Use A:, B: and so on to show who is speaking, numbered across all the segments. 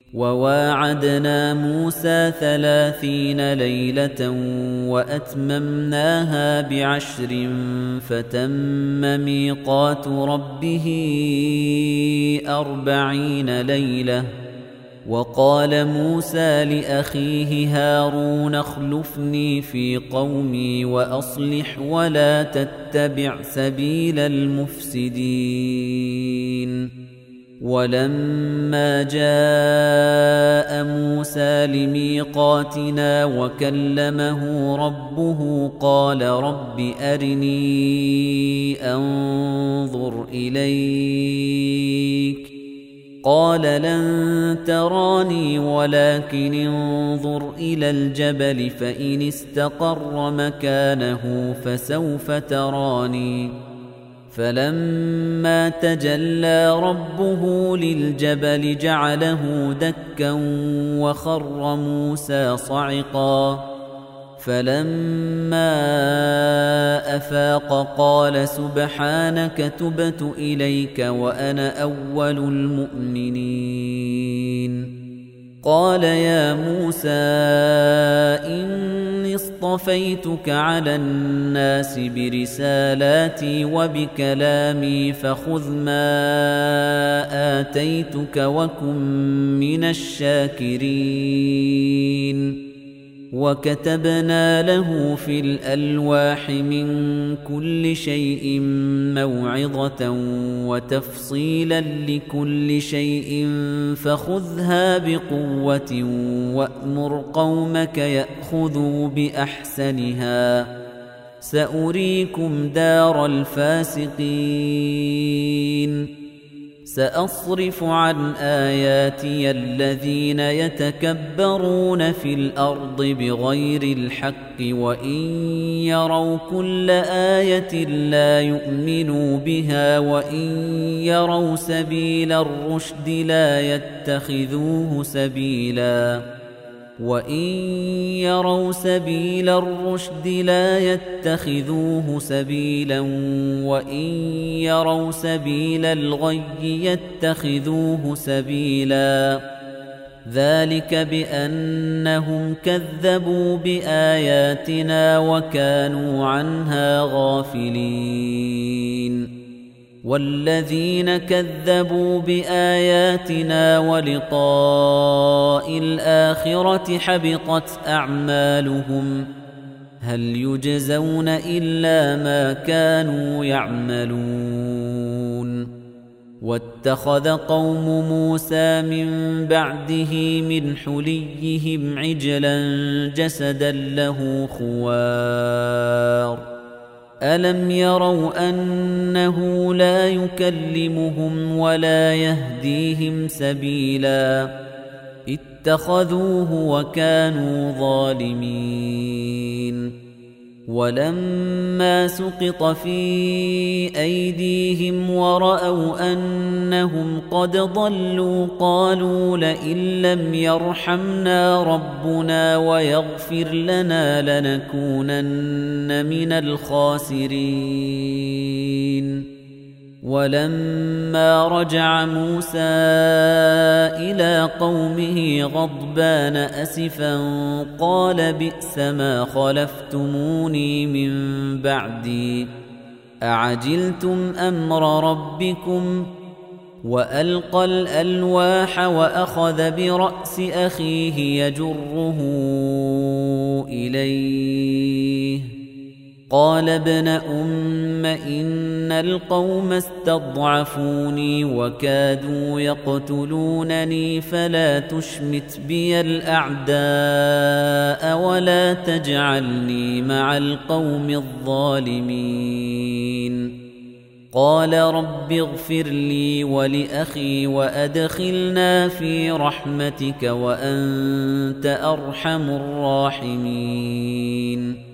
A: وواعدنا موسى 30 ليلة وأتممناها ب10 فتم ميقات ربه 40 ليلة وقال موسى لأخيه هارون اخلفني في قومي وأصلح ولا تتبع سبيل المفسدين ولما جاء موسى لميقاتنا وكلمه ربه قال رب أرني أنظر إليك قال لن تراني ولكن انظر إلى الجبل فإن استقر مكانه فسوف تراني فلما تجلى ربه للجبل جعله دكا وخر موسى صعقا فلما أفاق قال سبحانك تبت إليك وأنا أول المؤمنين قال يا موسى إني اصطفيتك على الناس برسالاتي وبكلامي فخذ ما آتيتك وكن من الشاكرين وكتبنا له في الألواح من كل شيء موعظة وتفصيلا لكل شيء فخذها بقوة وأمر قومك يأخذوا بأحسنها سأريكم دار الفاسقين سأصرف عن آياتي الذين يتكبرون في الأرض بغير الحق وإن يروا كل آية لا يؤمنوا بها وإن يروا سبيل الرشد لا يتخذوه سبيلا وإن يروا سبيل الغي يتخذوه سبيلا ذلك بأنهم كذبوا بآياتنا وكانوا عنها غافلين والذين كذبوا بآياتنا ولقاء الآخرة حبطت أعمالهم هل يجزون إلا ما كانوا يعملون واتخذ قوم موسى من بعده من حليهم عجلا جسدا له خوار ألم يروا أنه لا يكلمهم ولا يهديهم سبيلا اتخذوه وكانوا ظالمين ولما سقط في أيديهم ورأوا أنهم قد ضلوا قالوا لئن لم يرحمنا ربنا ويغفر لنا لنكونن من الخاسرين ولما رجع موسى إلى قومه غضبان أسفا قال بئس ما خلفتموني من بعدي أعجلتم أمر ربكم وألقى الألواح وأخذ برأس أخيه يجره إليه قال ابن أم إن القوم استضعفوني وكادوا يقتلونني فلا تشمت بي الأعداء ولا تجعلني مع القوم الظالمين قال رب اغفر لي ولأخي وأدخلنا في رحمتك وأنت أرحم الراحمين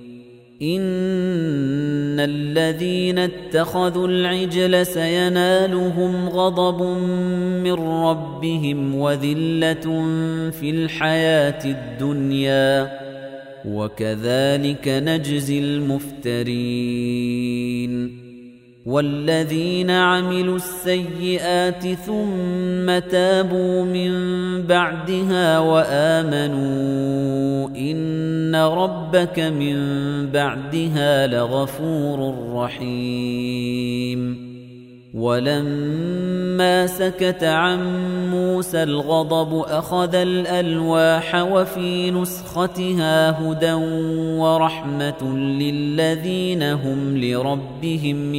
A: إن الذين اتخذوا العجل سينالهم غضب من ربهم وذلة في الحياة الدنيا وكذلك نجزي المفترين والذين عملوا السيئات ثم تابوا من بعدها وآمنوا إن ربك من بعدها لغفور رحيم ولما سكت عن موسى الغضب أخذ الألواح وفي نسختها هدى ورحمة للذين هم لربهم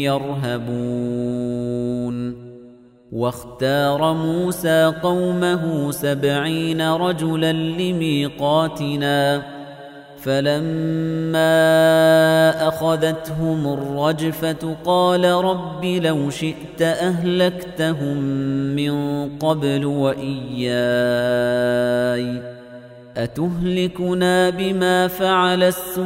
A: يرهبون واختار موسى قومه 70 رجلا لميقاتنا فلما أخذتهم الرجفة قال رب لو شئت أهلكتهم من قبل وإياي أتهلكنا بما فعل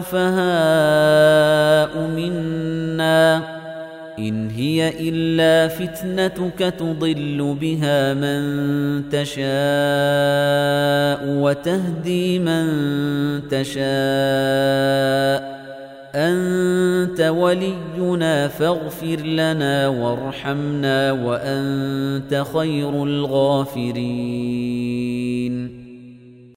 A: السفهاء منا إن هي إلا فتنتك تضل بها من تشاء وتهدي من تشاء أنت ولينا فاغفر لنا وارحمنا وأنت خير الغافرين